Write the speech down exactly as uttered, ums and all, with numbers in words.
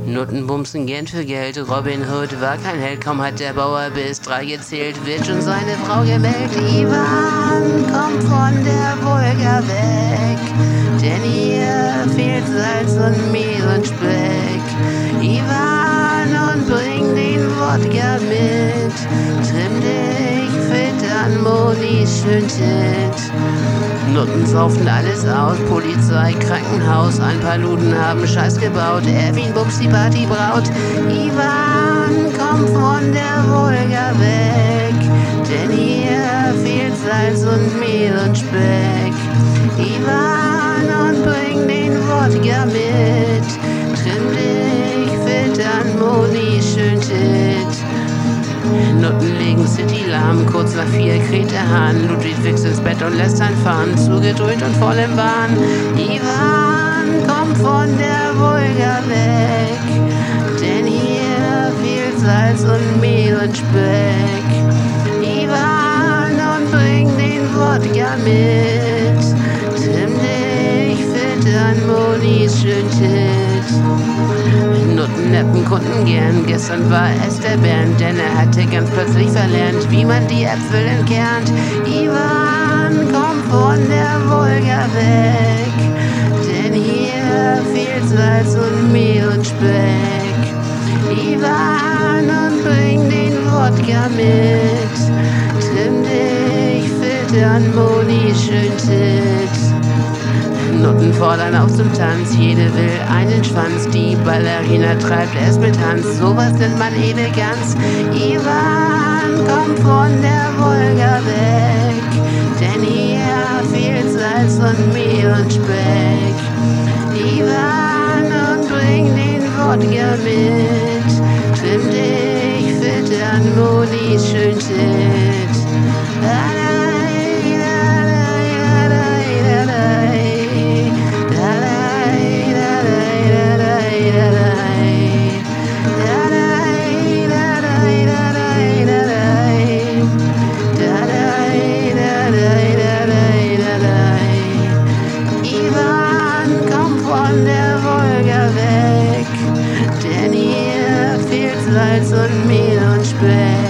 Nutten bumsen gern für Geld, Robin Hood war kein Held, kaum hat der Bauer bis drei gezählt, wird schon seine Frau gemeldet. Ivan kommt von der Wolga weg, denn hier fehlt Salz und Mehl und Speck. Ivan und bring den Wodka mit, trimm dich fit an Monis schön Tit. Nutten saufen alles aus, Polizei, Krankenhaus, ein paar Luden haben Scheiß gebaut, Erwin bums die Partybraut. Ivan kommt von der Wolga weg, denn hier fehlt Salz und Mehl und Speck. Ivan und bring den Wodka mit, trimm dich fit an Moni schön Tit. Nutten legen City lahm, kurz nach vier kräht der Hahn. Ludwig wächst ins Bett und lässt sein fahren, zugedröhnt und voll im Wahn. Ivan kommt von der Wolga weg, denn hier fehlt Salz und Mehl und Speck. Ivan und bring den Wodka mit, trimm dich fit an Monis schön Tit. Nutten neppen Kunden gern, gestern war es der Bernd, denn er hatte ganz plötzlich verlernt, wie man die Äpfel entkernt. Ivan kommt von der Wolga weg, denn hier fehlt Salz und Mehl und Speck. Ivan und bring den Wodka mit, trimm dich fit an Monis schön Tit. Nutten fordern auf zum Tanz, jede will einen Schwanz, die Ballerina treibt es mit Hans, sowas nennt man Eleganz. Ivan kommt von der Wolga weg, denn hier fehlt Salz und Mehl und Speck. Ivan und bring den Wodka mit, trimm dich fit an Monis schön Tit. Von der Wolga weg, denn hier fehlt Salz und Mehl und Speck.